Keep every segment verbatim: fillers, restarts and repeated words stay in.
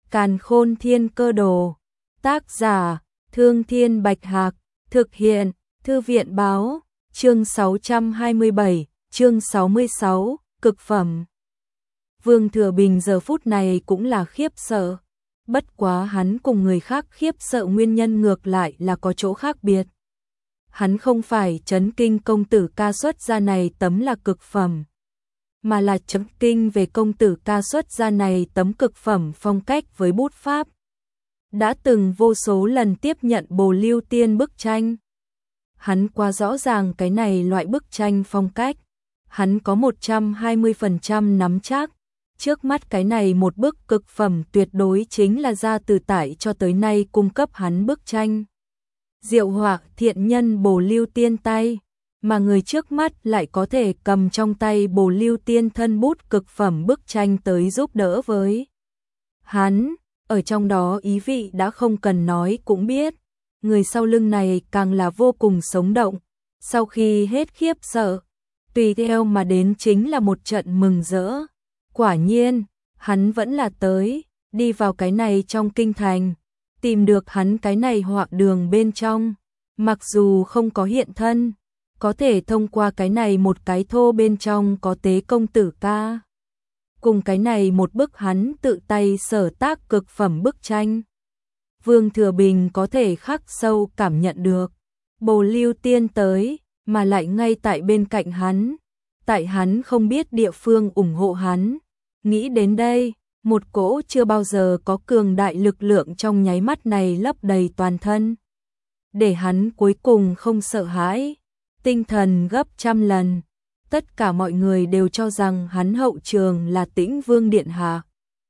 Càn Khôn Thiên Cơ Đồ. Tác giả: Thương Thiên Bạch Hạc. Thực hiện: Thư viện báo. Chương sáu trăm hai mươi bảy, chương sáu mươi sáu, cực phẩm. Vương Thừa Bình giờ phút này cũng là khiếp sợ. Bất quá hắn cùng người khác khiếp sợ nguyên nhân ngược lại là có chỗ khác biệt. Hắn không phải chấn kinh công tử ca xuất ra này tấm là cực phẩm, mà là chấn kinh về công tử ca xuất ra này tấm cực phẩm phong cách với bút pháp. Đã từng vô số lần tiếp nhận Bồ Lưu Tiên bức tranh. Hắn quá rõ ràng cái này loại bức tranh phong cách. Hắn có một trăm hai mươi phần trăm nắm chắc. Trước mắt cái này một bức cực phẩm tuyệt đối chính là ra từ tại cho tới nay cung cấp hắn bức tranh. Diệu họa thiện nhân Bồ Lưu Tiên tay, mà người trước mắt lại có thể cầm trong tay Bồ Lưu Tiên thân bút cực phẩm bức tranh tới giúp đỡ với hắn. Ở trong đó ý vị đã không cần nói cũng biết. Người sau lưng này càng là vô cùng sống động. Sau khi hết khiếp sợ, tùy theo mà đến chính là một trận mừng rỡ. Quả nhiên, hắn vẫn là tới, đi vào cái này trong kinh thành, tìm được hắn cái này họa đường bên trong. Mặc dù không có hiện thân, có thể thông qua cái này một cái thô bên trong có tế công tử ca. Cùng cái này một bức hắn tự tay sở tác cực phẩm bức tranh. Vương Thừa Bình có thể khắc sâu cảm nhận được. Bồ Lưu Tiên tới, mà lại ngay tại bên cạnh hắn. Tại hắn không biết địa phương ủng hộ hắn. Nghĩ đến đây, một cỗ chưa bao giờ có cường đại lực lượng trong nháy mắt này lấp đầy toàn thân. Để hắn cuối cùng không sợ hãi, tinh thần gấp trăm lần. Tất cả mọi người đều cho rằng hắn hậu trường là Tĩnh Vương Điện Hạ.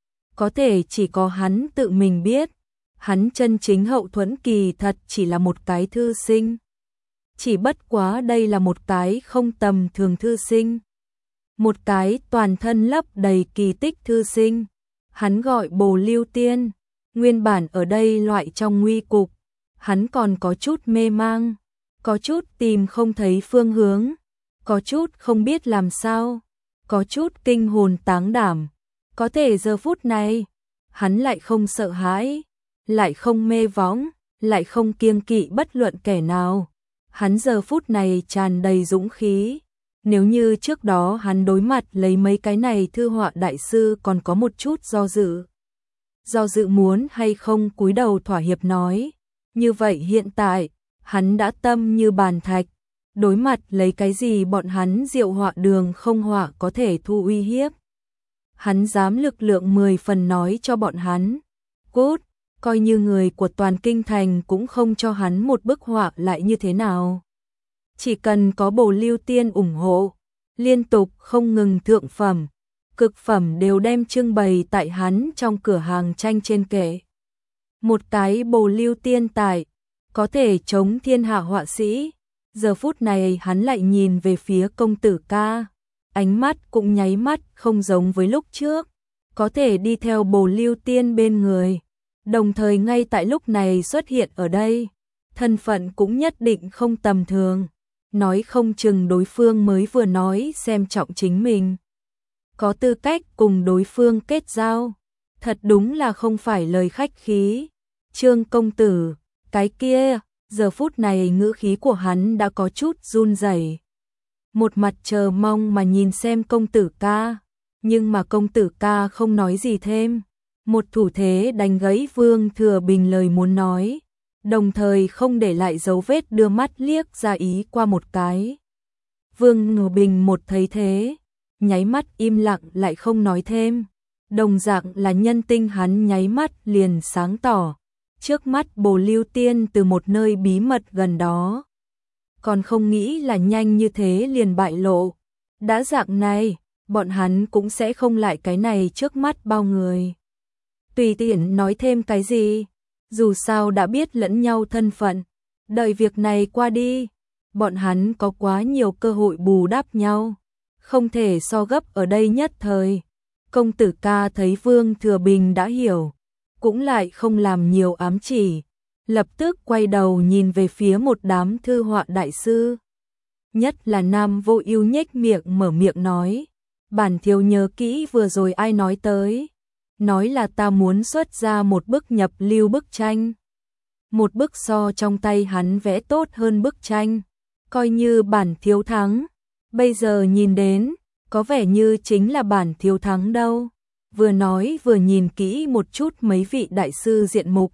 Có thể chỉ có hắn tự mình biết, hắn chân chính hậu thuẫn kỳ thật chỉ là một cái thư sinh. Chỉ bất quá đây là một cái không tầm thường thư sinh. Một cái toàn thân lấp đầy kỳ tích thư sinh. Hắn gọi Bồ Lưu Tiên. Nguyên bản ở đây loại trong nguy cục, hắn còn có chút mê mang, có chút tìm không thấy phương hướng, có chút không biết làm sao, có chút kinh hồn táng đảm. Có thể giờ phút này, hắn lại không sợ hãi, lại không mê võng, lại không kiêng kỵ bất luận kẻ nào. Hắn giờ phút này tràn đầy dũng khí. Nếu như trước đó hắn đối mặt lấy mấy cái này thư họa đại sư còn có một chút do dự. Do dự muốn hay không cúi đầu thỏa hiệp nói. Như vậy hiện tại, hắn đã tâm như bàn thạch. Đối mặt lấy cái gì bọn hắn diệu họa đường không họa có thể thu uy hiếp. Hắn dám lực lượng mười phần nói cho bọn hắn. Cút, coi như người của toàn kinh thành cũng không cho hắn một bức họa lại như thế nào. Chỉ cần có Bồ Lưu Tiên ủng hộ, liên tục không ngừng thượng phẩm, cực phẩm đều đem trưng bày tại hắn trong cửa hàng tranh trên kệ. Một cái Bồ Lưu Tiên tại, có thể chống thiên hạ họa sĩ. Giờ phút này hắn lại nhìn về phía công tử ca, ánh mắt cũng nháy mắt không giống với lúc trước, có thể đi theo Bồ Lưu Tiên bên người, đồng thời ngay tại lúc này xuất hiện ở đây, thân phận cũng nhất định không tầm thường, nói không chừng đối phương mới vừa nói xem trọng chính mình, có tư cách cùng đối phương kết giao, thật đúng là không phải lời khách khí. Trương công tử, cái kia. Giờ phút này ngữ khí của hắn đã có chút run rẩy. Một mặt chờ mong mà nhìn xem công tử ca, nhưng mà công tử ca không nói gì thêm. Một thủ thế đánh gãy Vương Thừa Bình lời muốn nói, đồng thời không để lại dấu vết đưa mắt liếc ra ý qua một cái. Vương Thừa Bình một thấy thế, nháy mắt im lặng lại không nói thêm. Đồng dạng là nhân tinh hắn nháy mắt liền sáng tỏ. Trước mắt Bồ Lưu Tiên từ một nơi bí mật gần đó. Còn không nghĩ là nhanh như thế liền bại lộ. Đã dạng này, bọn hắn cũng sẽ không lại cái này trước mắt bao người. Tùy tiện nói thêm cái gì, dù sao đã biết lẫn nhau thân phận. Đợi việc này qua đi, bọn hắn có quá nhiều cơ hội bù đắp nhau. Không thể so gấp ở đây nhất thời. Công tử ca thấy Vương Thừa Bình đã hiểu, cũng lại không làm nhiều ám chỉ, lập tức quay đầu nhìn về phía một đám thư họa đại sư. Nhất là Nam Vô Ưu nhếch miệng mở miệng nói, bản thiếu nhớ kỹ vừa rồi ai nói tới, nói là ta muốn xuất ra một bức nhập lưu bức tranh. Một bức so trong tay hắn vẽ tốt hơn bức tranh, coi như bản thiếu thắng. Bây giờ nhìn đến, có vẻ như chính là bản thiếu thắng đâu. Vừa nói vừa nhìn kỹ một chút mấy vị đại sư diện mục.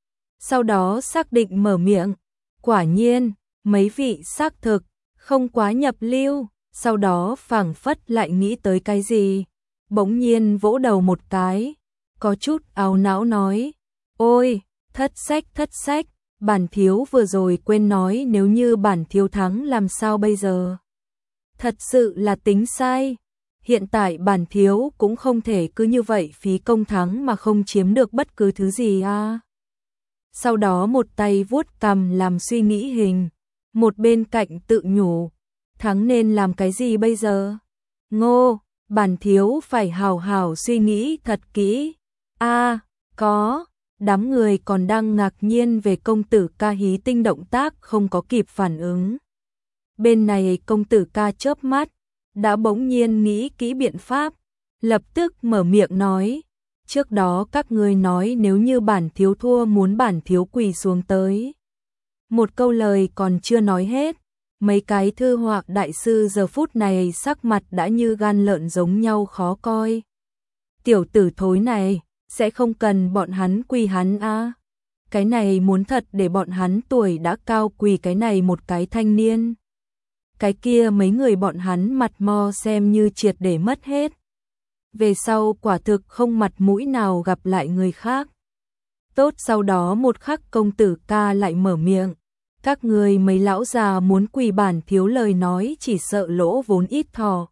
Sau đó xác định mở miệng, quả nhiên, mấy vị xác thực, không quá nhập lưu. Sau đó phảng phất lại nghĩ tới cái gì, bỗng nhiên vỗ đầu một cái, có chút áo não nói, ôi, thất sách thất sách, bản thiếu vừa rồi quên nói nếu như bản thiếu thắng làm sao bây giờ. Thật sự là tính sai, hiện tại bản thiếu cũng không thể cứ như vậy phí công thắng mà không chiếm được bất cứ thứ gì à. Sau đó một tay vuốt cằm làm suy nghĩ hình, một bên cạnh tự nhủ, thắng nên làm cái gì bây giờ? Ngô, bản thiếu phải hào hào suy nghĩ thật kỹ. A, à, có, đám người còn đang ngạc nhiên về công tử ca hí tinh động tác không có kịp phản ứng. Bên này công tử ca chớp mắt, đã bỗng nhiên nghĩ kỹ biện pháp, lập tức mở miệng nói, trước đó các ngươi nói nếu như bản thiếu thua muốn bản thiếu quỳ xuống tới. Một câu lời còn chưa nói hết, mấy cái thư họa đại sư giờ phút này sắc mặt đã như gan lợn giống nhau khó coi. Tiểu tử thối này, sẽ không cần bọn hắn quỳ hắn à. Cái này muốn thật để bọn hắn tuổi đã cao quỳ cái này một cái thanh niên. Cái kia mấy người bọn hắn mặt mo xem như triệt để mất hết. Về sau quả thực không mặt mũi nào gặp lại người khác. Tốt, sau đó một khắc công tử ca lại mở miệng. Các người mấy lão già muốn quỳ bản thiếu lời nói chỉ sợ lỗ vốn ít thò.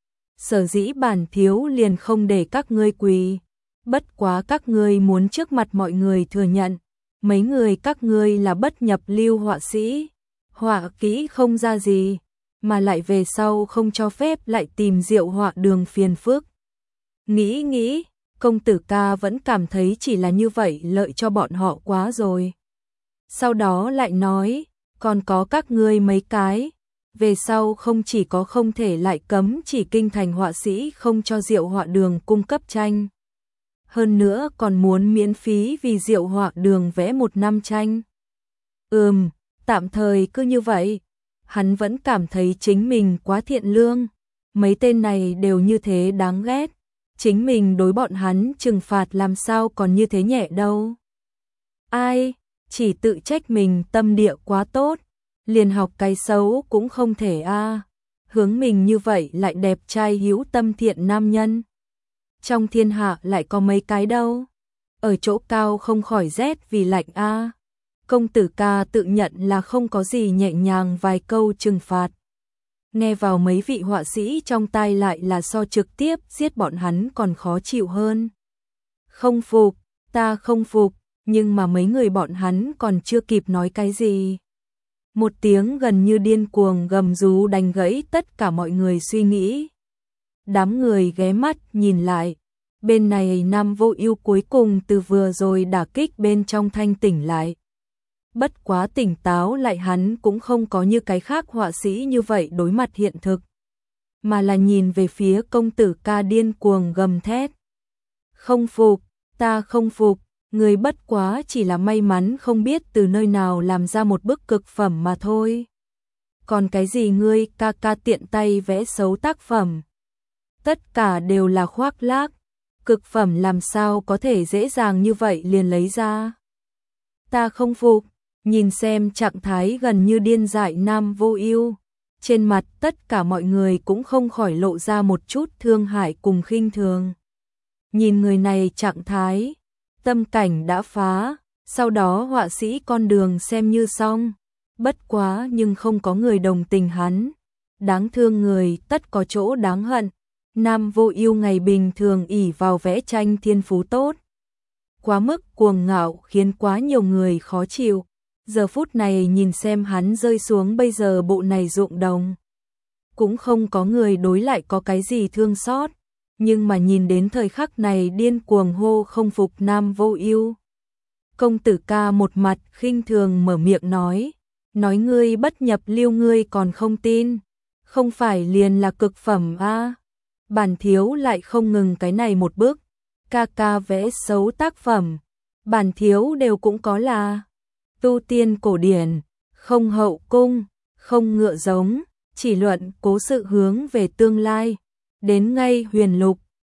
Sở dĩ bản thiếu liền không để các ngươi quỳ. Bất quá các ngươi muốn trước mặt mọi người thừa nhận. Mấy người các ngươi là bất nhập lưu họa sĩ. Họa kỹ không ra gì. Mà lại về sau không cho phép lại tìm Diệu Họa Đường phiền phức. Nghĩ nghĩ, công tử ca vẫn cảm thấy chỉ là như vậy lợi cho bọn họ quá rồi. Sau đó lại nói, còn có các ngươi mấy cái, về sau không chỉ có không thể lại cấm chỉ kinh thành họa sĩ không cho Diệu Họa Đường cung cấp tranh. Hơn nữa còn muốn miễn phí vì Diệu Họa Đường vẽ một năm tranh. Ừm, tạm thời cứ như vậy. Hắn vẫn cảm thấy chính mình quá thiện lương. Mấy tên này đều như thế đáng ghét. Chính mình đối bọn hắn trừng phạt làm sao còn như thế nhẹ đâu. Ai, chỉ tự trách mình tâm địa quá tốt. Liền học cái xấu cũng không thể a à. Hướng mình như vậy lại đẹp trai hữu tâm thiện nam nhân. Trong thiên hạ lại có mấy cái đâu. Ở chỗ cao không khỏi rét vì lạnh a à. Công tử ca tự nhận là không có gì nhẹ nhàng vài câu trừng phạt. Nghe vào mấy vị họa sĩ trong tai lại là so trực tiếp giết bọn hắn còn khó chịu hơn. Không phục, ta không phục, nhưng mà mấy người bọn hắn còn chưa kịp nói cái gì. Một tiếng gần như điên cuồng gầm rú đánh gãy tất cả mọi người suy nghĩ. Đám người ghé mắt nhìn lại, bên này Nam Vô Ưu cuối cùng từ vừa rồi đả kích bên trong thanh tỉnh lại. Bất quá tỉnh táo lại hắn cũng không có như cái khác họa sĩ như vậy đối mặt hiện thực, mà là nhìn về phía công tử ca điên cuồng gầm thét. Không phục, ta không phục, người bất quá chỉ là may mắn không biết từ nơi nào làm ra một bức cực phẩm mà thôi. Còn cái gì ngươi ca ca tiện tay vẽ xấu tác phẩm? Tất cả đều là khoác lác, cực phẩm làm sao có thể dễ dàng như vậy liền lấy ra. Ta không phục. Nhìn xem trạng thái gần như điên dại Nam Vô Ưu, trên mặt tất cả mọi người cũng không khỏi lộ ra một chút thương hại cùng khinh thường. Nhìn người này trạng thái, tâm cảnh đã phá, sau đó họa sĩ con đường xem như xong, bất quá nhưng không có người đồng tình hắn. Đáng thương người tất có chỗ đáng hận. Nam Vô Ưu ngày bình thường ỷ vào vẽ tranh thiên phú tốt, quá mức cuồng ngạo khiến quá nhiều người khó chịu. Giờ phút này nhìn xem hắn rơi xuống bây giờ bộ này ruộng đồng. Cũng không có người đối lại có cái gì thương xót. Nhưng mà nhìn đến thời khắc này điên cuồng hô không phục Nam Vô Ưu. Công tử ca một mặt khinh thường mở miệng nói. Nói ngươi bất nhập lưu ngươi còn không tin. Không phải liền là cực phẩm a à. Bản thiếu lại không ngừng cái này một bước. ca ca vẽ xấu tác phẩm, bản thiếu đều cũng có là tu tiên cổ điển, không hậu cung, không ngựa giống, chỉ luận cố sự hướng về tương lai. Đến ngay huyền lục,